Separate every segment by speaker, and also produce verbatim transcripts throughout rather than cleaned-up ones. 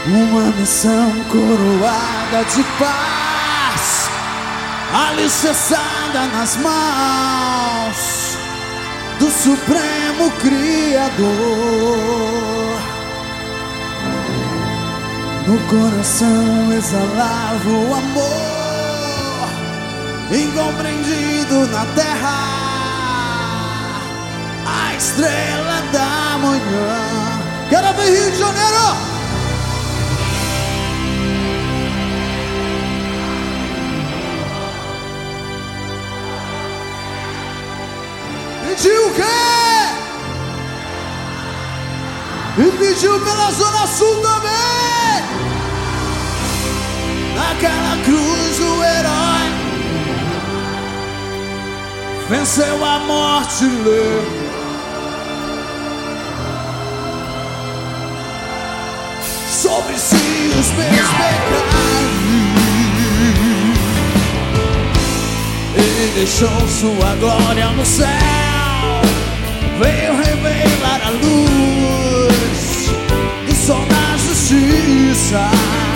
Speaker 1: Uma missão coroada de paz, alicerçada nas mãos do Supremo Criador. No coração exalava o amor, incompreendido na terra, a estrela da manhã. Quero ver Rio de Janeiro! Pediu o quê? E pediu pela Zona Sul também. Naquela cruz o herói venceu a morte, lê. Sobre si os meus pecados, Ele deixou sua glória no céu, veio revelar a luz do sol da justiça.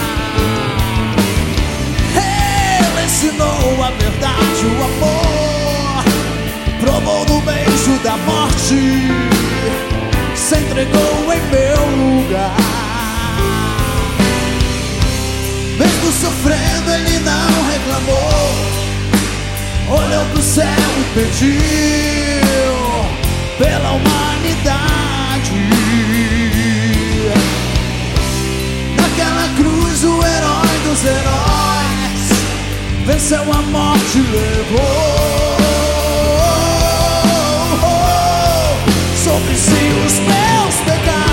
Speaker 1: Ele ensinou a verdade, o amor, provou no beijo da morte, se entregou em meu lugar. Mesmo sofrendo ele não reclamou, olhou pro céu e pediu pela humanidade. Naquela cruz o herói dos heróis venceu a morte e levou sobre si os meus pecados.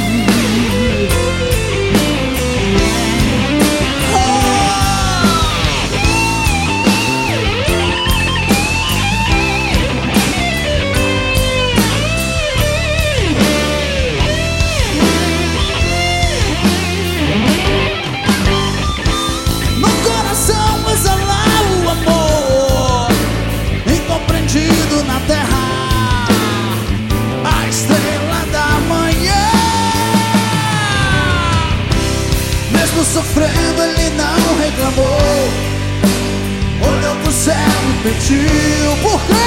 Speaker 1: Na terra, a estrela da manhã. Mesmo sofrendo ele não reclamou, olhou pro céu e pediu. Por quê?